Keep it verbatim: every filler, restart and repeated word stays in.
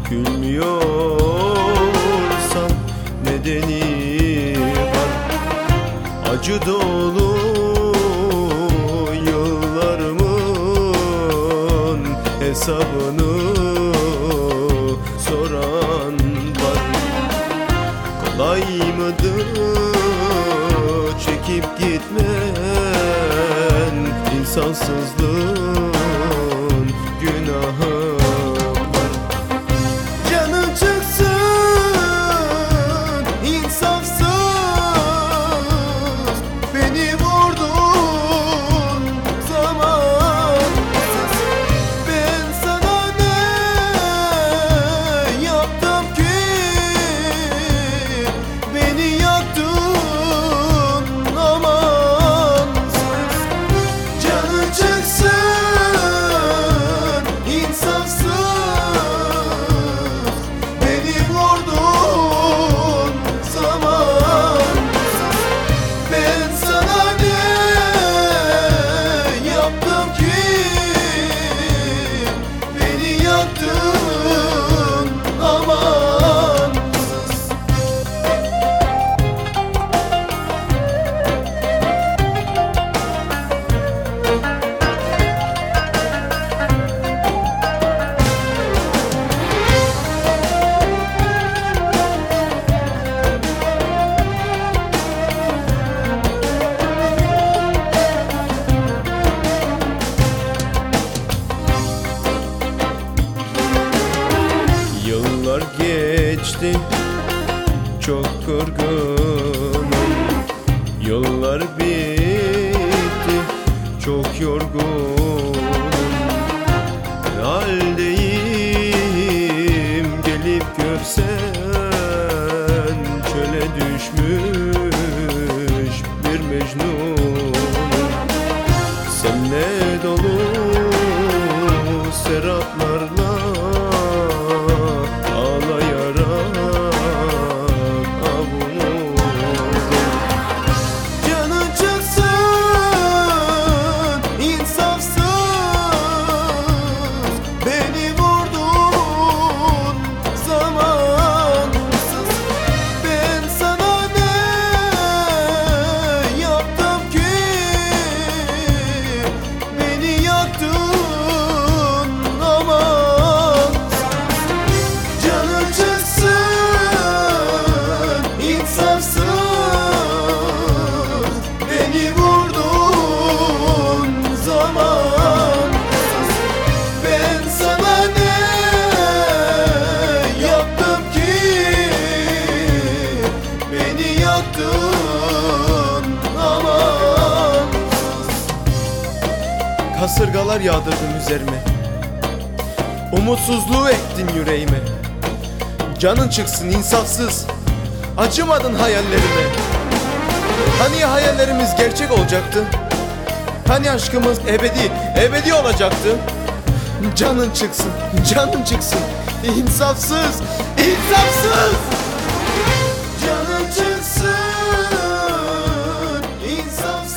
Gülmüyorsam nedeni var. Acı dolu yıllarımın hesabını soran var. Kolay mıdır çekip gitmen? İnsansızlığın günahı var. Canın çıksın insafsız, beni vurdun zamansız. Ben sana ne yaptım ki beni yaktın amansız. Canın çıksın insafsız, beni vurdun zamansız. Ben sana ne yaptım ki beni yaktın amansız. Yıllar geçti, çok kırgınım. Yıllar bitti, çok yorgunum. Ne haldeyim gelip görsen, çöle düşmüş bir Mecnunum. Senle dolu seraplarla ağlayarak avunurdum. Canın çıksın insafsız, beni vurdun zamansız. Ben sana ne yaptım ki beni yaktın amansız. Canın çıksın insafsız, beni vurdun zamansız. Ben sana ne yaptım ki beni yaktın amansız. Kasırgalar yağdırdın üzerime, umutsuzluğu ektin yüreğime. Canın çıksın insafsız, acımadın hayallerime. Hani hayallerimiz gerçek olacaktı? Hani aşkımız ebedi, ebedi olacaktı? Canın çıksın, canın çıksın, insafsız, insafsız. Canın çıksın insafsız.